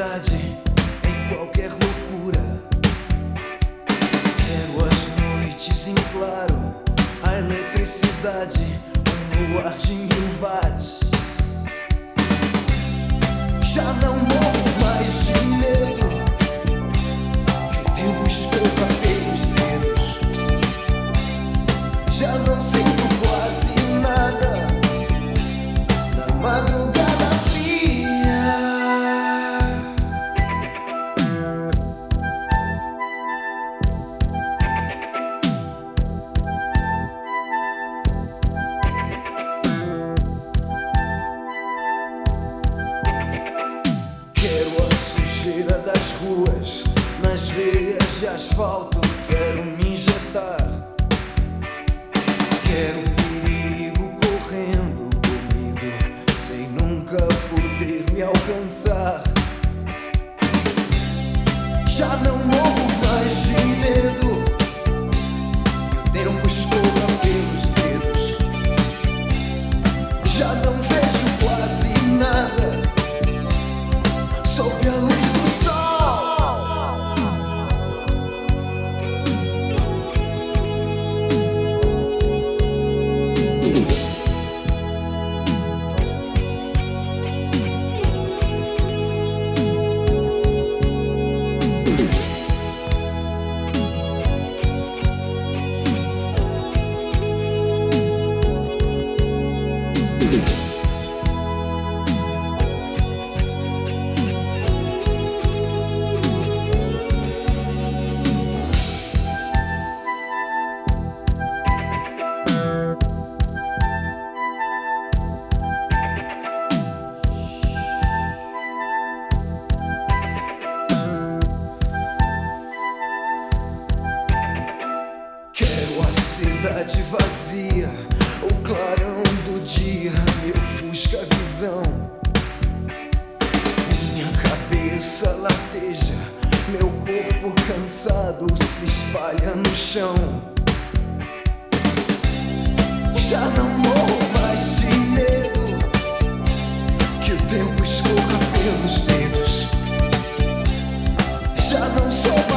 cidade, em qualquer loucura. Quero as noites em claro, a eletricidade, um luar de 1000 watts. Já não morro mais de medo que o tempo escorra pelos dedos. Já não sinto quase nada na madrugada fria. Quero a sujeira das ruas nas veias de asfalto, quero me injetar. Quero o perigo correndo comigo, sem nunca poder me alcançar. Já não morro mais de medo que o tempo escorra pelos dedos. Já não vejo quase nada sob a luz do sol. Quero a cidade vazia, o clarão do dia me ofusca a visão. Minha cabeça lateja, meu corpo cansado se espalha no chão. Já não morro mais de medo que o tempo escorra pelos dedos. Já não sou mais